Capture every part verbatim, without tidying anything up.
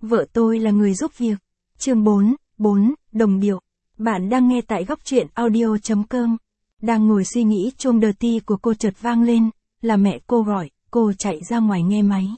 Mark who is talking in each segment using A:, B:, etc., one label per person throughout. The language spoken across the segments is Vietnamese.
A: Vợ tôi là người giúp việc. Chương bốn, bốn, đồng điệu. Bạn đang nghe tại góc truyện audio chấm com. Đang ngồi suy nghĩ chuông đờ ti của cô chợt vang lên, là mẹ cô gọi, cô chạy ra ngoài nghe máy.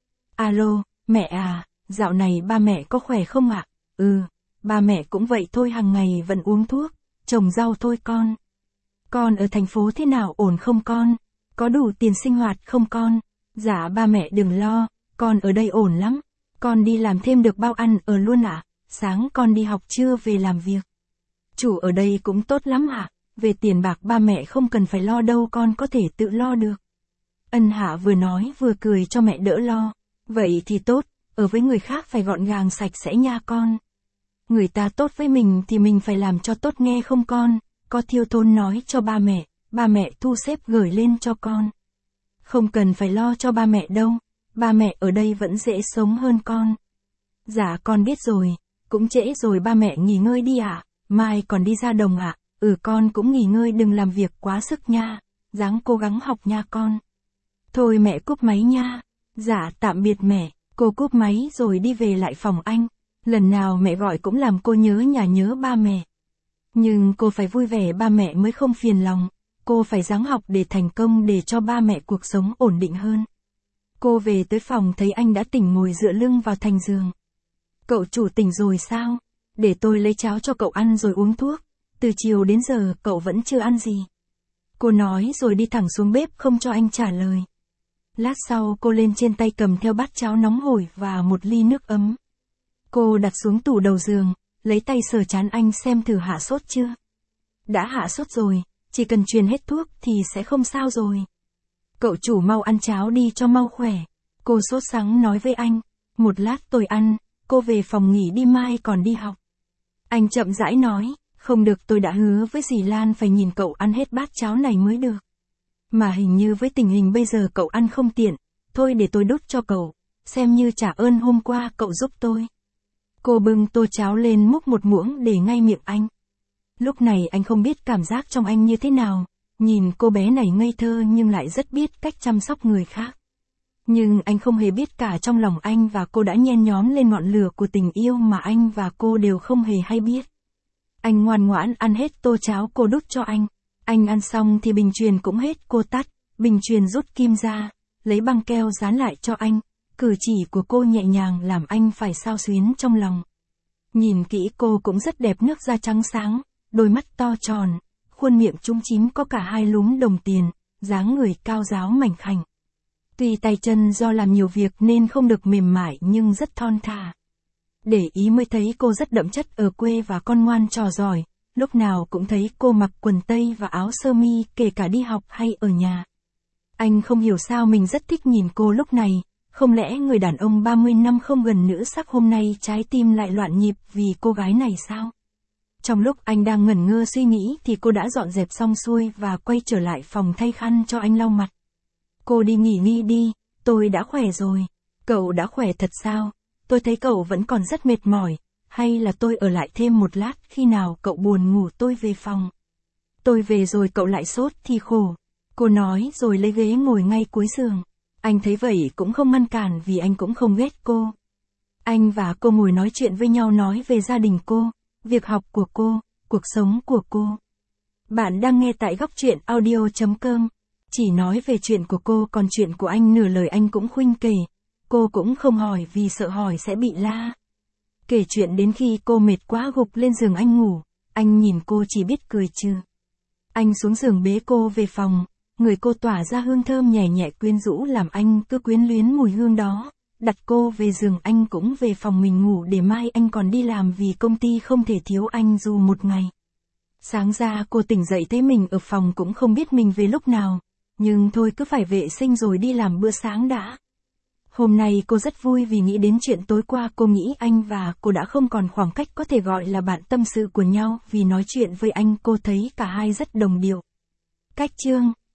A: Alo, mẹ à, dạo này ba mẹ có khỏe không ạ? Ừ, ba mẹ cũng vậy thôi, hàng ngày vẫn uống thuốc, trồng rau thôi con. Con ở thành phố thế nào, ổn không con? Có đủ tiền sinh hoạt không con? Dạ ba mẹ đừng lo, con ở đây ổn lắm. Con đi làm thêm được bao ăn ở luôn ạ? Sáng con đi học trưa về làm việc. Chủ ở đây cũng tốt lắm ạ. Về tiền bạc ba mẹ không cần phải lo đâu, con có thể tự lo được. Ân Hạ vừa nói vừa cười cho mẹ đỡ lo. Vậy thì tốt, ở với người khác phải gọn gàng sạch sẽ nha con. Người ta tốt với mình thì mình phải làm cho tốt nghe không con? Có Thiêu Thôn nói cho ba mẹ, ba mẹ thu xếp gửi lên cho con. Không cần phải lo cho ba mẹ đâu, ba mẹ ở đây vẫn dễ sống hơn con. Dạ con biết rồi, cũng trễ rồi, ba mẹ nghỉ ngơi đi ạ, mai còn đi ra đồng ạ. Ừ con cũng nghỉ ngơi, đừng làm việc quá sức nha, ráng cố gắng học nha con. Thôi mẹ cúp máy nha. Dạ tạm biệt mẹ. Cô cúp máy rồi đi về lại phòng anh. Lần nào mẹ gọi cũng làm cô nhớ nhà nhớ ba mẹ. Nhưng cô phải vui vẻ ba mẹ mới không phiền lòng. Cô phải ráng học để thành công, để cho ba mẹ cuộc sống ổn định hơn. Cô về tới phòng thấy anh đã tỉnh, ngồi dựa lưng vào thành giường. Cậu chủ tỉnh rồi sao? Để tôi lấy cháo cho cậu ăn rồi uống thuốc. Từ chiều đến giờ cậu vẫn chưa ăn gì. Cô nói rồi đi thẳng xuống bếp không cho anh trả lời. Lát sau cô lên trên tay cầm theo bát cháo nóng hổi và một ly nước ấm. Cô đặt xuống tủ đầu giường, lấy tay sờ trán anh xem thử hạ sốt chưa. Đã hạ sốt rồi, chỉ cần truyền hết thuốc thì sẽ không sao rồi. Cậu chủ mau ăn cháo đi cho mau khỏe. Cô sốt sắng nói với anh. Một lát tôi ăn, cô về phòng nghỉ đi, mai còn đi học. Anh chậm rãi nói, không được, tôi đã hứa với dì Lan phải nhìn cậu ăn hết bát cháo này mới được. Mà hình như với tình hình bây giờ cậu ăn không tiện, thôi để tôi đút cho cậu, xem như trả ơn hôm qua cậu giúp tôi. Cô bưng tô cháo lên múc một muỗng để ngay miệng anh. Lúc này anh không biết cảm giác trong anh như thế nào, nhìn cô bé này ngây thơ nhưng lại rất biết cách chăm sóc người khác. Nhưng anh không hề biết cả trong lòng anh và cô đã nhen nhóm lên ngọn lửa của tình yêu mà anh và cô đều không hề hay biết. Anh ngoan ngoãn ăn hết tô cháo cô đút cho anh. Anh ăn xong thì bình truyền cũng hết, cô tắt, bình truyền rút kim ra, lấy băng keo dán lại cho anh. Cử chỉ của cô nhẹ nhàng làm anh phải xao xuyến trong lòng. Nhìn kỹ cô cũng rất đẹp, nước da trắng sáng, đôi mắt to tròn, khuôn miệng chúm chím có cả hai lúm đồng tiền, dáng người cao ráo mảnh khảnh. Tuy tay chân do làm nhiều việc nên không được mềm mại nhưng rất thon thả. Để ý mới thấy cô rất đậm chất ở quê và con ngoan trò giỏi, lúc nào cũng thấy cô mặc quần tây và áo sơ mi kể cả đi học hay ở nhà. Anh không hiểu sao mình rất thích nhìn cô lúc này, không lẽ người đàn ông ba mươi năm không gần nữ sắc hôm nay trái tim lại loạn nhịp vì cô gái này sao? Trong lúc anh đang ngẩn ngơ suy nghĩ thì cô đã dọn dẹp xong xuôi và quay trở lại phòng thay khăn cho anh lau mặt. Cô đi nghỉ ngơi đi, tôi đã khỏe rồi. Cậu đã khỏe thật sao? Tôi thấy cậu vẫn còn rất mệt mỏi, hay là tôi ở lại thêm một lát, khi nào cậu buồn ngủ tôi về phòng. Tôi về rồi cậu lại sốt thì khổ. Cô nói rồi lấy ghế ngồi ngay cuối giường. Anh thấy vậy cũng không ngăn cản vì anh cũng không ghét cô. Anh và cô ngồi nói chuyện với nhau, nói về gia đình cô, việc học của cô, cuộc sống của cô. Bạn đang nghe tại góc truyện audio chấm com. Chỉ nói về chuyện của cô, còn chuyện của anh nửa lời anh cũng khuynh kể. Cô cũng không hỏi vì sợ hỏi sẽ bị la. Kể chuyện đến khi cô mệt quá gục lên giường anh ngủ, anh nhìn cô chỉ biết cười trừ. Anh xuống giường bế cô về phòng, người cô tỏa ra hương thơm nhẹ nhẹ quyến rũ làm anh cứ quyến luyến mùi hương đó. Đặt cô về giường, anh cũng về phòng mình ngủ để mai anh còn đi làm vì công ty không thể thiếu anh dù một ngày. Sáng ra cô tỉnh dậy thấy mình ở phòng cũng không biết mình về lúc nào, nhưng thôi cứ phải vệ sinh rồi đi làm bữa sáng đã. Hôm nay cô rất vui vì nghĩ đến chuyện tối qua, cô nghĩ anh và cô đã không còn khoảng cách có thể gọi là bạn tâm sự của nhau, vì nói chuyện với anh cô thấy cả hai rất đồng điệu. Cách chương